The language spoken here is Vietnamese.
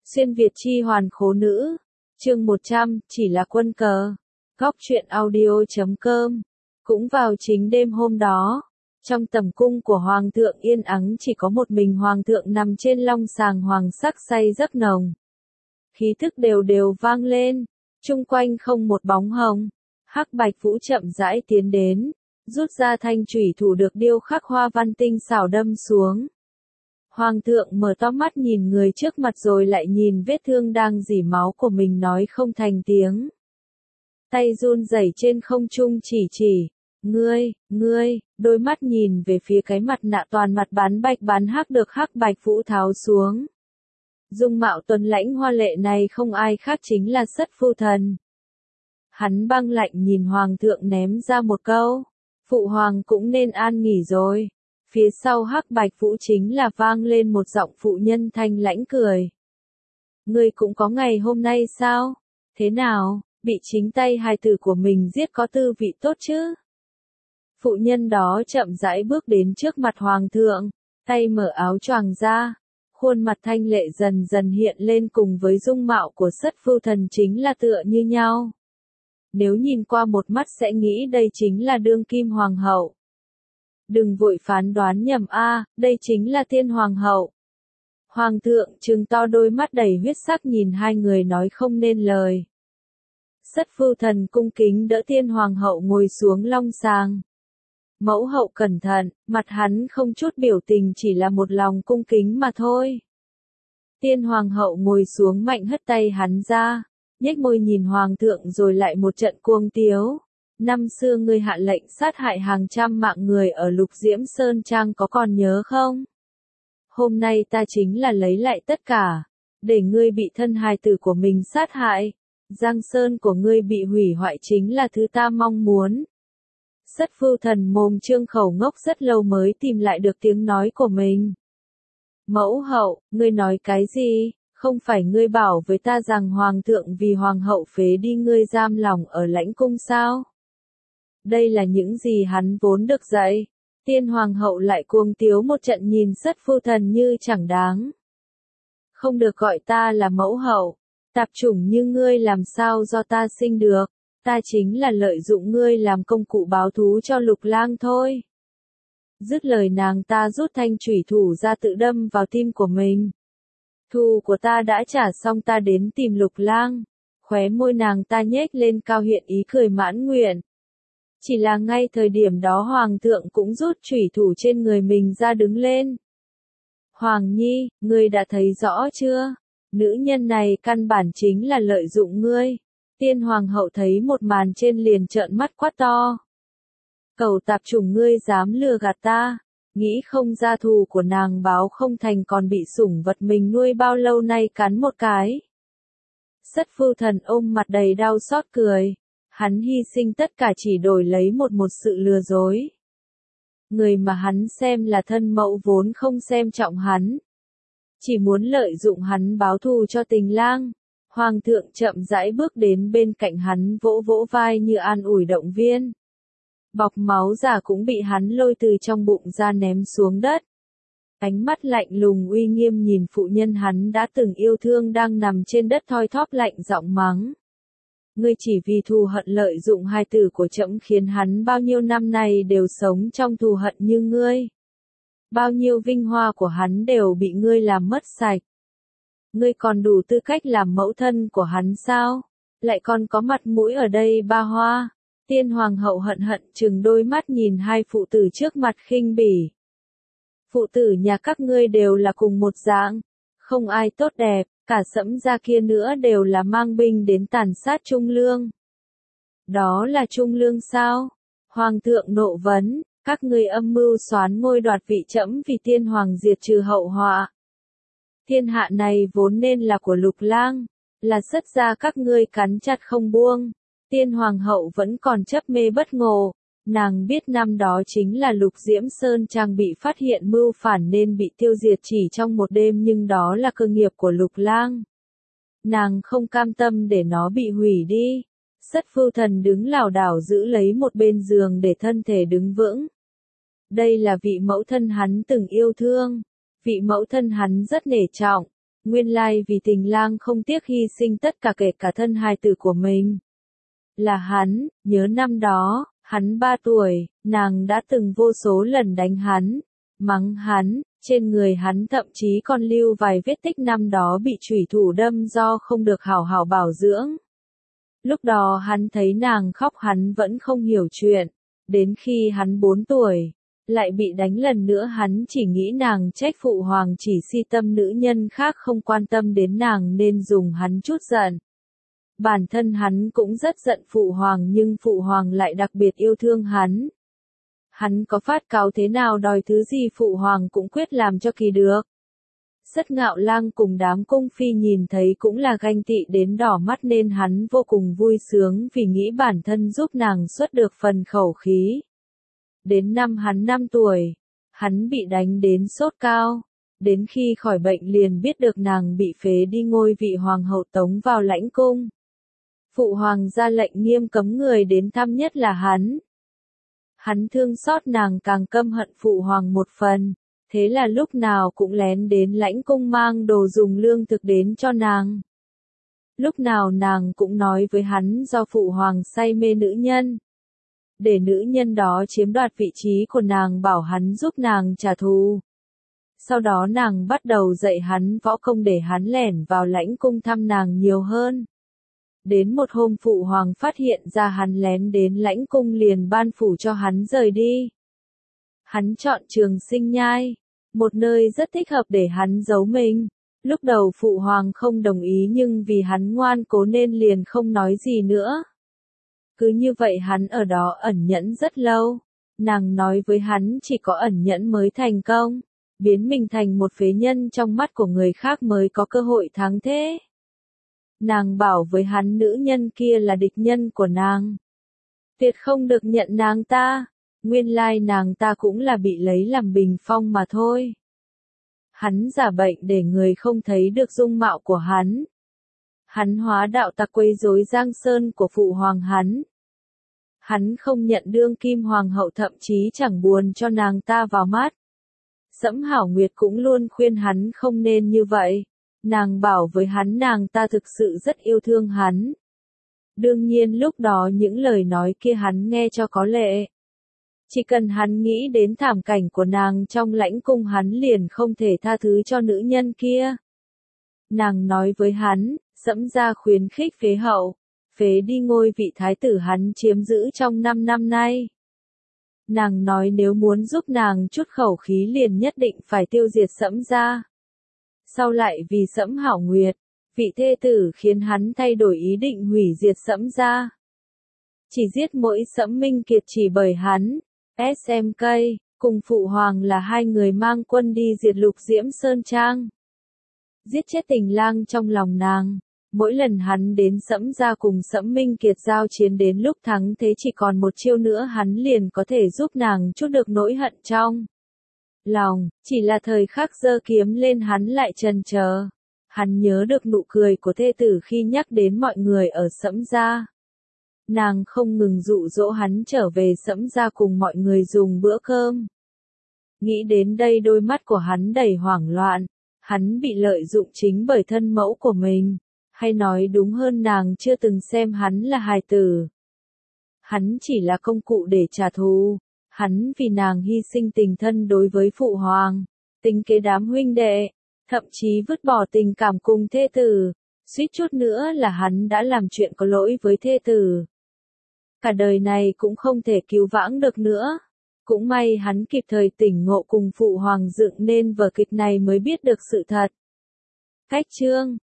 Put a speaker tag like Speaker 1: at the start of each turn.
Speaker 1: Xuyên Việt chi hoàn khố nữ. Chương 100, chỉ là quân cờ. Góc truyện audio.com. Cũng vào chính đêm hôm đó, trong tầm cung của Hoàng thượng yên ắng chỉ có một mình Hoàng thượng nằm trên long sàng hoàng sắc say giấc nồng. Khí thức đều đều vang lên, chung quanh không một bóng hồng. Hắc Bạch Vũ chậm rãi tiến đến, rút ra thanh chủy thủ được điêu khắc hoa văn tinh xảo đâm xuống. Hoàng thượng mở to mắt nhìn người trước mặt rồi lại nhìn vết thương đang rỉ máu của mình nói không thành tiếng. Tay run rẩy trên không trung chỉ, ngươi, đôi mắt nhìn về phía cái mặt nạ toàn mặt bán bạch bán hắc được Hắc Bạch Vũ tháo xuống. Dung mạo tuấn lãnh hoa lệ này không ai khác chính là Sất Phu Thần. Hắn băng lạnh nhìn Hoàng thượng ném ra một câu, phụ hoàng cũng nên an nghỉ rồi. Phía sau Hắc Bạch Vũ chính là vang lên một giọng phụ nhân thanh lãnh cười. Ngươi cũng có ngày hôm nay sao? Thế nào, bị chính tay hài tử của mình giết có tư vị tốt chứ? Phụ nhân đó chậm rãi bước đến trước mặt Hoàng thượng, tay mở áo choàng ra, khuôn mặt thanh lệ dần dần hiện lên cùng với dung mạo của Sất Phu Thần chính là tựa như nhau. Nếu nhìn qua một mắt sẽ nghĩ đây chính là đương kim hoàng hậu. Đừng vội phán đoán nhầm đây chính là Tiên Hoàng hậu. Hoàng thượng trừng to đôi mắt đầy huyết sắc nhìn hai người nói không nên lời. Sất Phu Thần cung kính đỡ Tiên Hoàng hậu ngồi xuống long sàng. Mẫu hậu cẩn thận, mặt hắn không chút biểu tình chỉ là một lòng cung kính mà thôi. Tiên Hoàng hậu ngồi xuống mạnh hất tay hắn ra, nhếch môi nhìn Hoàng thượng rồi lại một trận cuồng tiếu. Năm xưa ngươi hạ lệnh sát hại hàng trăm mạng người ở Lục Diễm Sơn Trang có còn nhớ không? Hôm nay ta chính là lấy lại tất cả, để ngươi bị thân hài tử của mình sát hại. Giang Sơn của ngươi bị hủy hoại chính là thứ ta mong muốn. Sất Phu Thần mồm trương khẩu ngốc rất lâu mới tìm lại được tiếng nói của mình. Mẫu hậu, ngươi nói cái gì? Không phải ngươi bảo với ta rằng Hoàng thượng vì Hoàng hậu phế đi ngươi giam lòng ở lãnh cung sao? Đây là những gì hắn vốn được dạy. Tiên Hoàng hậu lại cuồng tiếu một trận nhìn Sất Phu Thần như chẳng đáng. Không được gọi ta là mẫu hậu. Tạp chủng như ngươi làm sao do ta sinh được. Ta chính là lợi dụng ngươi làm công cụ báo thú cho Lục Lang thôi. Dứt lời nàng ta rút thanh chủy thủ ra tự đâm vào tim của mình. Thù của ta đã trả xong ta đến tìm Lục Lang. Khóe môi nàng ta nhếch lên cao hiện ý cười mãn nguyện. Chỉ là ngay thời điểm đó Hoàng thượng cũng rút chủy thủ trên người mình ra đứng lên. Hoàng Nhi, ngươi đã thấy rõ chưa? Nữ nhân này căn bản chính là lợi dụng ngươi. Tiên Hoàng hậu thấy một màn trên liền trợn mắt quát to. Cẩu tạp chủng ngươi dám lừa gạt ta, nghĩ không ra thù của nàng báo không thành còn bị sủng vật mình nuôi bao lâu nay cắn một cái. Sất Phu Thần ôm mặt đầy đau xót cười. Hắn hy sinh tất cả chỉ đổi lấy một sự lừa dối. Người mà hắn xem là thân mẫu vốn không xem trọng hắn. Chỉ muốn lợi dụng hắn báo thù cho Tình Lang. Hoàng thượng chậm rãi bước đến bên cạnh hắn vỗ vỗ vai như an ủi động viên. Bọc máu giả cũng bị hắn lôi từ trong bụng ra ném xuống đất. Ánh mắt lạnh lùng uy nghiêm nhìn phụ nhân hắn đã từng yêu thương đang nằm trên đất thoi thóp lạnh giọng mắng. Ngươi chỉ vì thù hận lợi dụng hài tử của trẫm khiến hắn bao nhiêu năm nay đều sống trong thù hận như ngươi. Bao nhiêu vinh hoa của hắn đều bị ngươi làm mất sạch. Ngươi còn đủ tư cách làm mẫu thân của hắn sao? Lại còn có mặt mũi ở đây ba hoa. Tiên Hoàng hậu hận trừng đôi mắt nhìn hai phụ tử trước mặt khinh bỉ. Phụ tử nhà các ngươi đều là cùng một dạng. Không ai tốt đẹp, cả Sẫm gia kia nữa đều là mang binh đến tàn sát Trung Lương. Đó là Trung Lương sao? Hoàng thượng nộ vấn, các ngươi âm mưu soán ngôi đoạt vị trẫm vì Tiên Hoàng diệt trừ hậu họa. Thiên hạ này vốn nên là của Lục Lang, là Sất gia các ngươi cắn chặt không buông. Tiên Hoàng hậu vẫn còn chấp mê bất ngộ, nàng biết năm đó chính là Lục Diễm Sơn Trang bị phát hiện mưu phản nên bị tiêu diệt chỉ trong một đêm nhưng đó là cơ nghiệp của Lục Lang. Nàng không cam tâm để nó bị hủy đi. Sất Phu Thần đứng lảo đảo giữ lấy một bên giường để thân thể đứng vững. Đây là vị mẫu thân hắn từng yêu thương. Vị mẫu thân hắn rất nể trọng. Nguyên lai vì tình lang không tiếc hy sinh tất cả kể cả thân hài tử của mình. Là hắn, nhớ năm đó, hắn 3 tuổi, nàng đã từng vô số lần đánh hắn, mắng hắn, trên người hắn thậm chí còn lưu vài vết tích năm đó bị chủy thủ đâm do không được hảo hảo bảo dưỡng. Lúc đó hắn thấy nàng khóc hắn vẫn không hiểu chuyện, đến khi hắn 4 tuổi, lại bị đánh lần nữa hắn chỉ nghĩ nàng trách phụ hoàng chỉ si tâm nữ nhân khác không quan tâm đến nàng nên dùng hắn chút giận. Bản thân hắn cũng rất giận phụ hoàng nhưng phụ hoàng lại đặc biệt yêu thương hắn. Hắn có phát cáo thế nào đòi thứ gì phụ hoàng cũng quyết làm cho kỳ được. Sất Ngạo Lang cùng đám cung phi nhìn thấy cũng là ganh tị đến đỏ mắt nên hắn vô cùng vui sướng vì nghĩ bản thân giúp nàng xuất được phần khẩu khí. Đến năm hắn 5 tuổi, hắn bị đánh đến sốt cao. Đến khi khỏi bệnh liền biết được nàng bị phế đi ngôi vị hoàng hậu tống vào lãnh cung. Phụ hoàng ra lệnh nghiêm cấm người đến thăm nhất là hắn. Hắn thương xót nàng càng căm hận phụ hoàng một phần, thế là lúc nào cũng lén đến lãnh cung mang đồ dùng lương thực đến cho nàng. Lúc nào nàng cũng nói với hắn do phụ hoàng say mê nữ nhân. Để nữ nhân đó chiếm đoạt vị trí của nàng bảo hắn giúp nàng trả thù. Sau đó nàng bắt đầu dạy hắn võ công để hắn lẻn vào lãnh cung thăm nàng nhiều hơn. Đến một hôm phụ hoàng phát hiện ra hắn lén đến lãnh cung liền ban phủ cho hắn rời đi. Hắn chọn Trường Sinh Nhai, một nơi rất thích hợp để hắn giấu mình. Lúc đầu phụ hoàng không đồng ý nhưng vì hắn ngoan cố nên liền không nói gì nữa. Cứ như vậy hắn ở đó ẩn nhẫn rất lâu. Nàng nói với hắn chỉ có ẩn nhẫn mới thành công, biến mình thành một phế nhân trong mắt của người khác mới có cơ hội thắng thế. Nàng bảo với hắn nữ nhân kia là địch nhân của nàng. Tuyệt không được nhận nàng ta, nguyên lai nàng ta cũng là bị lấy làm bình phong mà thôi. Hắn giả bệnh để người không thấy được dung mạo của hắn. Hắn hóa đạo tặc quấy rối Giang Sơn của phụ hoàng hắn. Hắn không nhận đương kim hoàng hậu thậm chí chẳng buồn cho nàng ta vào mắt. Sẫm Hảo Nguyệt cũng luôn khuyên hắn không nên như vậy. Nàng bảo với hắn nàng ta thực sự rất yêu thương hắn. Đương nhiên lúc đó những lời nói kia hắn nghe cho có lệ. Chỉ cần hắn nghĩ đến thảm cảnh của nàng trong lãnh cung hắn liền không thể tha thứ cho nữ nhân kia. Nàng nói với hắn, Sẫm gia khuyến khích phế hậu, phế đi ngôi vị thái tử hắn chiếm giữ trong 5 năm nay. Nàng nói nếu muốn giúp nàng chút khẩu khí liền nhất định phải tiêu diệt Sẫm gia. Sau lại vì Sẫm Hảo Nguyệt, vị thê tử khiến hắn thay đổi ý định hủy diệt Sẫm gia. Chỉ giết mỗi Sẫm Minh Kiệt chỉ bởi hắn, SMK, cùng phụ hoàng là hai người mang quân đi diệt Lục Diễm Sơn Trang. Giết chết tình lang trong lòng nàng. Mỗi lần hắn đến Sẫm gia cùng Sẫm Minh Kiệt giao chiến đến lúc thắng thế chỉ còn một chiêu nữa hắn liền có thể giúp nàng trút được nỗi hận trong lòng, chỉ là thời khắc giơ kiếm lên hắn lại chần chờ. Hắn nhớ được nụ cười của thê tử khi nhắc đến mọi người ở Sẫm gia. Nàng không ngừng dụ dỗ hắn trở về Sẫm gia cùng mọi người dùng bữa cơm. Nghĩ đến đây đôi mắt của hắn đầy hoảng loạn, hắn bị lợi dụng chính bởi thân mẫu của mình, hay nói đúng hơn nàng chưa từng xem hắn là hài tử. Hắn chỉ là công cụ để trả thù. Hắn vì nàng hy sinh tình thân đối với phụ hoàng, tính kế đám huynh đệ, thậm chí vứt bỏ tình cảm cùng thê tử, suýt chút nữa là hắn đã làm chuyện có lỗi với thê tử. Cả đời này cũng không thể cứu vãng được nữa. Cũng may hắn kịp thời tỉnh ngộ cùng phụ hoàng dựng nên vở kịch này mới biết được sự thật. Cách chương